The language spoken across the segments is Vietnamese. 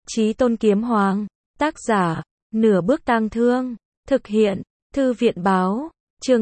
Chí Tôn Kiếm Hoàng. Tác giả, Nửa Bước Tang Thương. Thực hiện, Thư viện Báo. Chương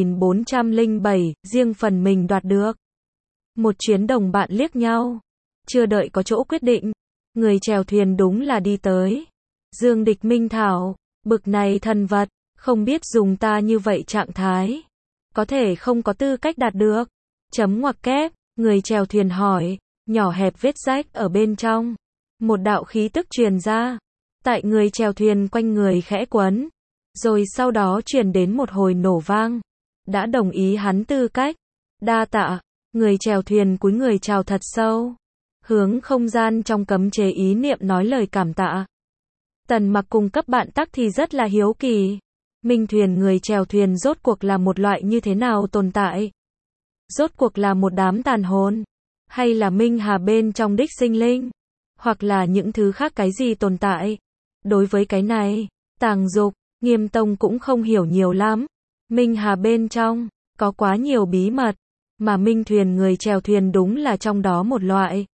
2407, riêng phần mình đoạt được. Một chuyến đồng bạn liếc nhau. Chưa đợi có chỗ quyết định, người chèo thuyền đúng là đi tới. Dương Địch Minh Thảo, bực này thần vật, không biết dùng ta như vậy trạng thái, có thể không có tư cách đạt được. Chấm ngoặc kép, người chèo thuyền hỏi, nhỏ hẹp vết rách ở bên trong. Một đạo khí tức truyền ra, tại người chèo thuyền quanh người khẽ quấn, rồi sau đó truyền đến một hồi nổ vang. Đã đồng ý hắn tư cách. Đa tạ, người chèo thuyền cúi người chào thật sâu, hướng không gian trong cấm chế ý niệm nói lời cảm tạ. Tần Mặc cùng cấp bạn tắc thì rất là hiếu kỳ. Minh thuyền người chèo thuyền rốt cuộc là một loại như thế nào tồn tại? Rốt cuộc là một đám tàn hồn? Hay là Minh Hà bên trong đích sinh linh? Hoặc là những thứ khác cái gì tồn tại? Đối với cái này, Tàng Dục, Nghiêm Tông cũng không hiểu nhiều lắm. Minh Hà bên trong, có quá nhiều bí mật, mà Minh thuyền người chèo thuyền đúng là trong đó một loại.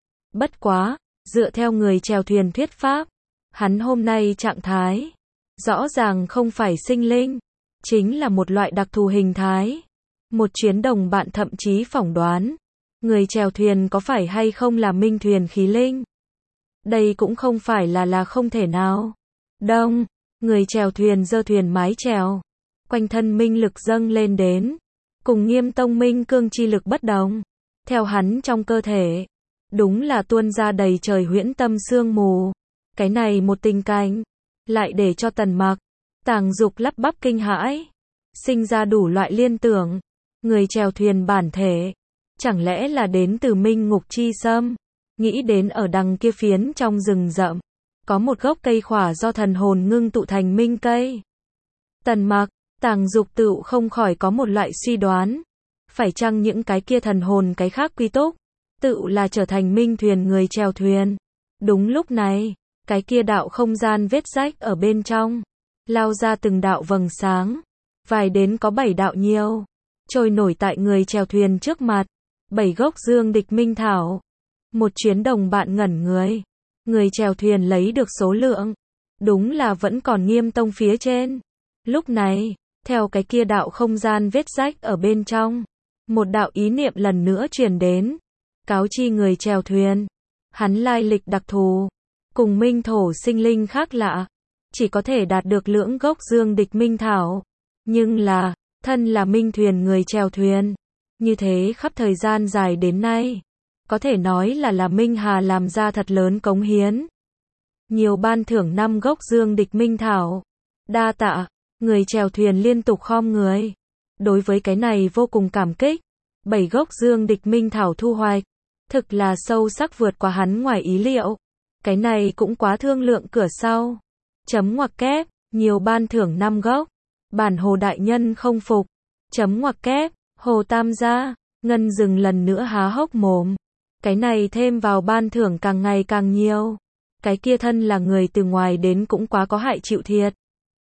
Bất quá, dựa theo người chèo thuyền thuyết pháp, hắn hôm nay trạng thái, rõ ràng không phải sinh linh, chính là một loại đặc thù hình thái. Một chuyến đồng bạn thậm chí phỏng đoán, người chèo thuyền có phải hay không là Minh thuyền khí linh. Đây cũng không phải là không thể nào. Đông, người chèo thuyền giơ thuyền mái chèo, quanh thân minh lực dâng lên đến, cùng Nghiêm Tông minh cương chi lực bất đồng. Theo hắn trong cơ thể, đúng là tuôn ra đầy trời huyễn tâm sương mù. Cái này một tình cảnh, lại để cho Tần Mặc, Tàng Dục lắp bắp kinh hãi, sinh ra đủ loại liên tưởng. Người chèo thuyền bản thể, chẳng lẽ là đến từ Minh Ngục Chi Sâm? Nghĩ đến ở đằng kia phiến trong rừng rậm, có một gốc cây khỏa do thần hồn ngưng tụ thành minh cây. Tần Mặc, Tàng Dục tự không khỏi có một loại suy đoán, phải chăng những cái kia thần hồn cái khác quy túc, tự là trở thành minh thuyền người chèo thuyền. Đúng lúc này, cái kia đạo không gian vết rách ở bên trong, lao ra từng đạo vầng sáng, vài đến có 7 đạo nhiều, trôi nổi tại người chèo thuyền trước mặt. 7 gốc Dương Địch Minh Thảo. Một chuyến đồng bạn ngẩn người. Người chèo thuyền lấy được số lượng, đúng là vẫn còn Nghiêm Tông phía trên. Lúc này, theo cái kia đạo không gian vết rách ở bên trong, một đạo ý niệm lần nữa truyền đến, cáo chi người chèo thuyền, hắn lai lịch đặc thù, cùng minh thổ sinh linh khác lạ, chỉ có thể đạt được lưỡng gốc Dương Địch Minh Thảo, nhưng là, thân là minh thuyền người chèo thuyền, như thế khắp thời gian dài đến nay, có thể nói là Minh Hà làm ra thật lớn cống hiến. Nhiều ban thưởng 5 gốc Dương Địch Minh Thảo. Đa tạ, người chèo thuyền liên tục khom người. Đối với cái này vô cùng cảm kích. 7 gốc Dương Địch Minh Thảo thu hoạch, thực là sâu sắc vượt qua hắn ngoài ý liệu. Cái này cũng quá thương lượng cửa sau. Chấm ngoặc kép, nhiều ban thưởng 5 gốc. Bản Hồ đại nhân không phục. Chấm ngoặc kép, Hồ Tam gia, Ngân Dừng lần nữa há hốc mồm. Cái này thêm vào ban thưởng càng ngày càng nhiều. Cái kia thân là người từ ngoài đến cũng quá có hại chịu thiệt.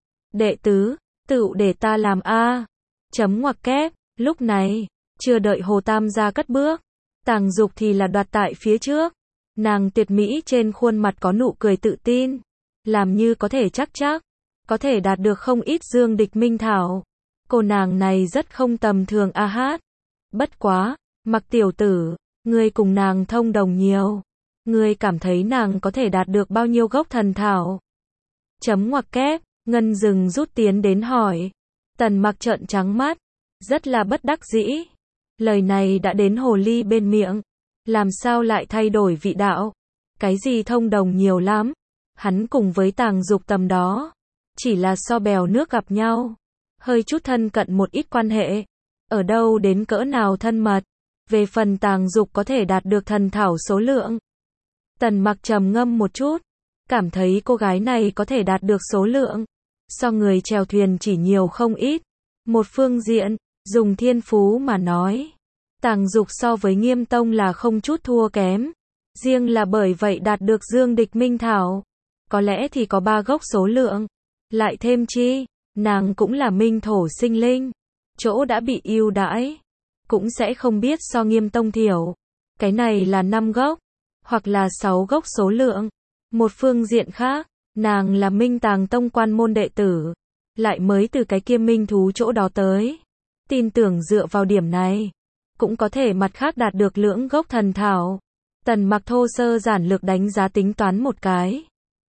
Đệ tứ, tự để ta làm a. Chấm ngoặc kép, lúc này, chưa đợi Hồ Tam gia cất bước, Tàng Dục thì là đoạt tại phía trước. Nàng tuyệt mỹ trên khuôn mặt có nụ cười tự tin, làm như có thể chắc, có thể đạt được không ít Dương Địch Minh Thảo. Cô nàng này rất không tầm thường a hát. Bất quá, Mặc tiểu tử, ngươi cùng nàng thông đồng nhiều. Ngươi cảm thấy nàng có thể đạt được bao nhiêu gốc thần thảo? Chấm ngoặc kép, Ngân Dừng rút tiến đến hỏi. Tần Mặc trợn trắng mắt, rất là bất đắc dĩ. Lời này đã đến hồ ly bên miệng, làm sao lại thay đổi vị đạo? Cái gì thông đồng nhiều lắm? Hắn cùng với Tàng Dục tầm đó, chỉ là so bèo nước gặp nhau, hơi chút thân cận một ít quan hệ, ở đâu đến cỡ nào thân mật. Về phần Tàng Dục có thể đạt được thần thảo số lượng, Tần Mặc trầm ngâm một chút, cảm thấy cô gái này có thể đạt được số lượng, so người chèo thuyền chỉ nhiều không ít. Một phương diện, dùng thiên phú mà nói, Tàng Dục so với Nghiêm Tông là không chút thua kém. Riêng là bởi vậy đạt được Dương Địch Minh Thảo, có lẽ thì có 3 gốc số lượng. Lại thêm chi, nàng cũng là minh thổ sinh linh, chỗ đã bị ưu đãi, cũng sẽ không biết so Nghiêm Tông thiểu. Cái này là 5 gốc, hoặc là 6 gốc số lượng. Một phương diện khác, nàng là Minh Tàng Tông quan môn đệ tử, lại mới từ cái kia minh thú chỗ đó tới. Tin tưởng dựa vào điểm này, cũng có thể mặt khác đạt được lưỡng gốc thần thảo. Tần Mặc thô sơ giản lược đánh giá tính toán một cái.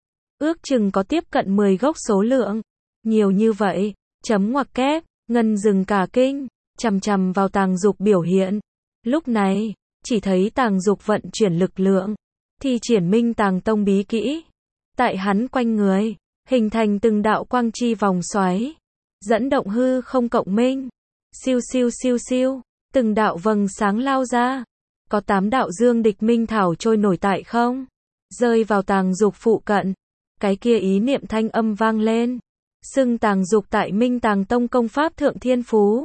Ước chừng có tiếp cận 10 gốc số lượng. Nhiều như vậy, chấm ngoặc kép, Ngân dừng cả kinh, chằm chằm vào Tàng Dục biểu hiện. Lúc này, chỉ thấy Tàng Dục vận chuyển lực lượng, thi triển Minh Tàng Tông bí kỹ. Tại hắn quanh người, hình thành từng đạo quang chi vòng xoáy, dẫn động hư không cộng minh. Siêu siêu siêu siêu, từng đạo vầng sáng lao ra. Có 8 đạo dương địch minh thảo trôi nổi tại không, rơi vào Tàng Dục phụ cận. Cái kia ý niệm thanh âm vang lên. Xưng Tàng Dục tại Minh Tàng Tông công pháp thượng thiên phú.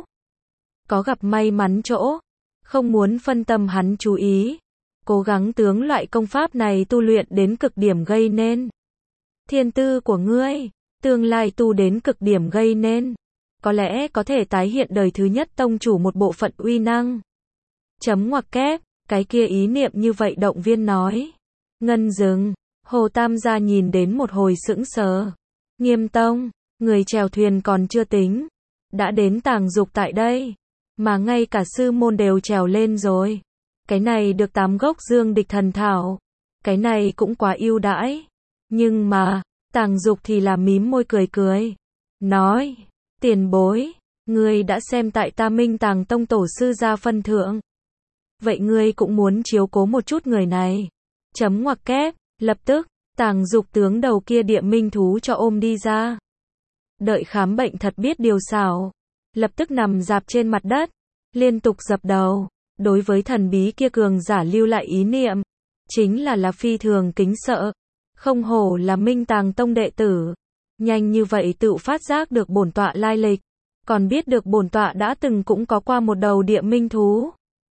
Có gặp may mắn chỗ, không muốn phân tâm hắn chú ý. Cố gắng tướng loại công pháp này tu luyện đến cực điểm gây nên. Thiên tư của ngươi, tương lai tu đến cực điểm gây nên. Có lẽ có thể tái hiện đời thứ nhất tông chủ một bộ phận uy năng. Chấm ngoặc kép, cái kia ý niệm như vậy động viên nói. Ngân dừng, Hồ Tam gia nhìn đến một hồi sững sờ. Nghiêm tông, người chèo thuyền còn chưa tính. Đã đến Tàng Dục tại đây. Mà ngay cả sư môn đều trèo lên rồi. Cái này được 8 gốc dương địch thần thảo. Cái này cũng quá ưu đãi. Nhưng mà, Tàng Dục thì là mím môi cười cười. Nói, tiền bối, ngươi đã xem tại ta Minh Tàng Tông tổ sư gia phân thượng. Vậy ngươi cũng muốn chiếu cố một chút người này. Chấm ngoặc kép, lập tức, Tàng Dục tướng đầu kia địa minh thú cho ôm đi ra. Đợi khám bệnh thật biết điều xảo. Lập tức nằm dạp trên mặt đất, liên tục dập đầu. Đối với thần bí kia cường giả lưu lại ý niệm, chính là phi thường kính sợ. Không hổ là Minh Tàng Tông đệ tử. Nhanh như vậy tự phát giác được bổn tọa lai lịch. Còn biết được bổn tọa đã từng cũng có qua một đầu địa minh thú.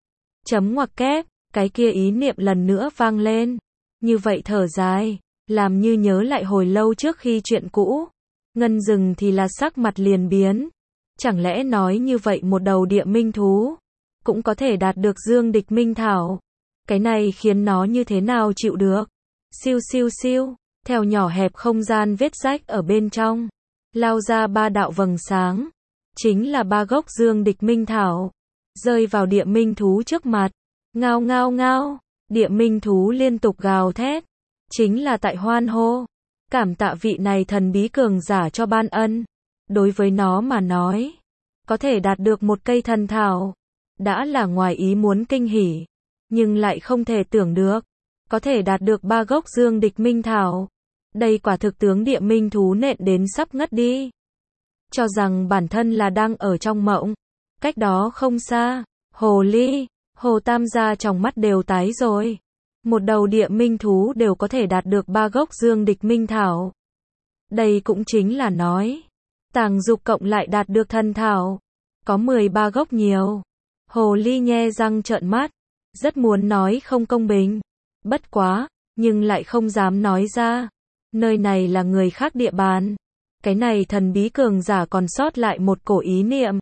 Chấm ngoặc kép, cái kia ý niệm lần nữa vang lên. Như vậy thở dài, làm như nhớ lại hồi lâu trước khi chuyện cũ. Ngân dừng thì là sắc mặt liền biến. Chẳng lẽ nói như vậy một đầu địa minh thú cũng có thể đạt được dương địch minh thảo. Cái này khiến nó như thế nào chịu được. Siêu siêu siêu, theo nhỏ hẹp không gian vết rách ở bên trong, lao ra 3 đạo vầng sáng. Chính là 3 gốc dương địch minh thảo. Rơi vào địa minh thú trước mặt. Ngao ngao ngao, địa minh thú liên tục gào thét. Chính là tại hoan hô. Cảm tạ vị này thần bí cường giả cho ban ân. Đối với nó mà nói, có thể đạt được một cây thần thảo, đã là ngoài ý muốn kinh hỉ. Nhưng lại không thể tưởng được, có thể đạt được 3 gốc dương địch minh thảo. Đây quả thực tướng địa minh thú nện đến sắp ngất đi. Cho rằng bản thân là đang ở trong mộng. Cách đó không xa, Hồ Ly, Hồ Tam gia trong mắt đều tái rồi. Một đầu địa minh thú đều có thể đạt được 3 gốc dương địch minh thảo. Đây cũng chính là nói, Tàng Dục cộng lại đạt được thần thảo, có 13 gốc nhiều. Hồ Ly nhe răng trợn mắt, rất muốn nói không công bình. Bất quá, nhưng lại không dám nói ra. Nơi này là người khác địa bàn. Cái này thần bí cường giả còn sót lại một cổ ý niệm.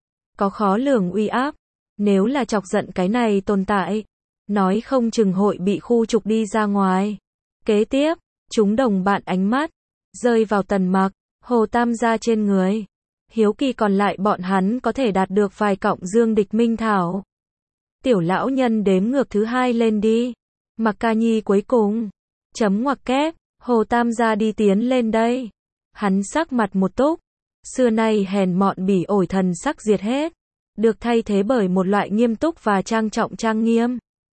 Có khó lường uy áp. Nếu là chọc giận cái này tồn tại, nói không chừng hội bị khu trục đi ra ngoài. Kế tiếp, chúng đồng bạn ánh mắt rơi vào Tần Mặc, Hồ Tam gia trên người. Hiếu kỳ còn lại bọn hắn có thể đạt được vài cọng dương địch minh thảo. Tiểu lão nhân đếm ngược thứ 2 lên đi. Mặc Ca Nhi cuối cùng. Chấm ngoặc kép, Hồ Tam gia đi tiến lên đây. Hắn sắc mặt một túc. Xưa nay hèn mọn bỉ ổi thần sắc diệt hết. Được thay thế bởi một loại nghiêm túc và trang trọng trang nghiêm.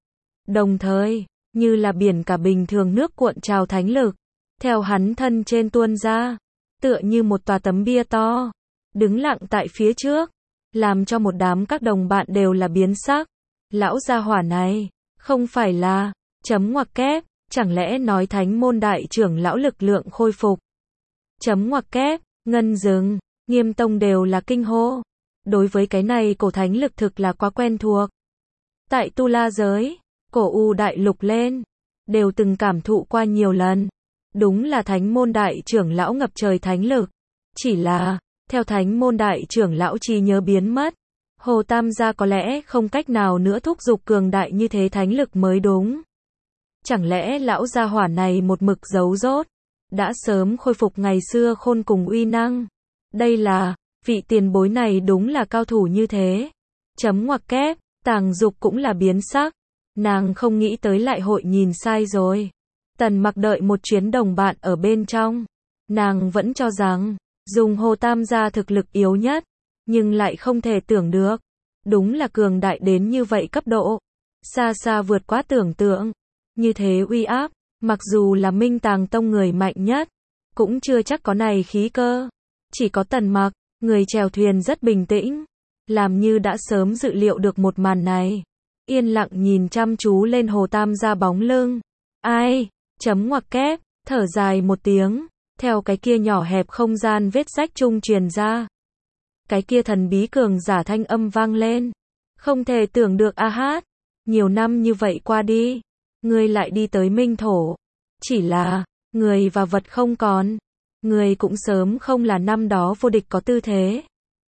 Đồng thời, như là biển cả bình thường nước cuộn trào thánh lực. Theo hắn thân trên tuôn ra. Tựa như một tòa tấm bia to. Đứng lặng tại phía trước. Làm cho một đám các đồng bạn đều là biến sắc. Lão gia hỏa này, không phải là, chấm ngoặc kép, chẳng lẽ nói thánh môn đại trưởng lão lực lượng khôi phục. Chấm ngoặc kép, Ngân dừng, Nghiêm tông đều là kinh hô. Đối với cái này cổ thánh lực thực là quá quen thuộc. Tại Tu La giới, cổ U đại lục lên, đều từng cảm thụ qua nhiều lần. Đúng là thánh môn đại trưởng lão ngập trời thánh lực. Chỉ là, theo thánh môn đại trưởng lão trí nhớ biến mất, Hồ Tam gia có lẽ không cách nào nữa thúc giục cường đại như thế thánh lực mới đúng. Chẳng lẽ lão gia hỏa này một mực giấu dốt, đã sớm khôi phục ngày xưa khôn cùng uy năng. Đây là, vị tiền bối này đúng là cao thủ như thế. Chấm ngoặc kép, Tàng Dục cũng là biến sắc. Nàng không nghĩ tới lại hội nhìn sai rồi. Tần Mặc đợi một chuyến đồng bạn ở bên trong. Nàng vẫn cho rằng, dùng Hồ Tam gia thực lực yếu nhất, nhưng lại không thể tưởng được. Đúng là cường đại đến như vậy cấp độ. Xa xa vượt quá tưởng tượng. Như thế uy áp, mặc dù là Minh Tàng Tông người mạnh nhất, cũng chưa chắc có này khí cơ. Chỉ có Tần Mặc, người chèo thuyền rất bình tĩnh, làm như đã sớm dự liệu được một màn này. Yên lặng nhìn chăm chú lên Hồ Tam gia bóng lưng. Ai? Chấm ngoặc kép, thở dài một tiếng, theo cái kia nhỏ hẹp không gian vết rách trung truyền ra. Cái kia thần bí cường giả thanh âm vang lên. Không thể tưởng được a hát. Nhiều năm như vậy qua đi, ngươi lại đi tới Minh Thổ. Chỉ là, người và vật không còn. Người cũng sớm không là năm đó vô địch có tư thế.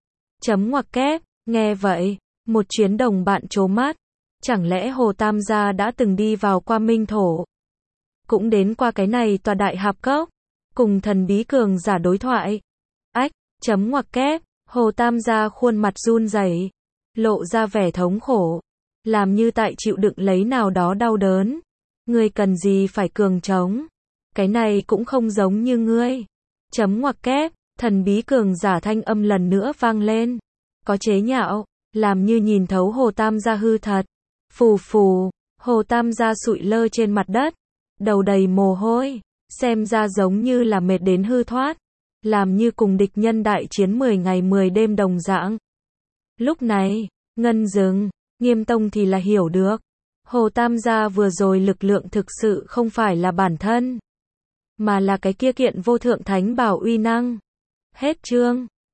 Chấm ngoặc kép, nghe vậy, một chuyến đồng bạn trố mắt. Chẳng lẽ Hồ Tam gia đã từng đi vào qua Minh Thổ? Cũng đến qua cái này tòa đại hạp cốc, cùng thần bí cường giả đối thoại. Ách, chấm ngoặc kép, Hồ Tam gia khuôn mặt run rẩy, lộ ra vẻ thống khổ, làm như tại chịu đựng lấy nào đó đau đớn. Ngươi cần gì phải cường trống? Cái này cũng không giống như ngươi. Chấm ngoặc kép, thần bí cường giả thanh âm lần nữa vang lên. Có chế nhạo, làm như nhìn thấu Hồ Tam gia hư thật. Phù phù, Hồ Tam gia sụi lơ trên mặt đất, đầu đầy mồ hôi, xem ra giống như là mệt đến hư thoát, làm như cùng địch nhân đại chiến 10 ngày 10 đêm đồng dạng. Lúc này, Ngân Dừng, Nghiêm Tông thì là hiểu được, Hồ Tam gia vừa rồi lực lượng thực sự không phải là bản thân, mà là cái kia kiện vô thượng thánh bảo uy năng. Hết chương.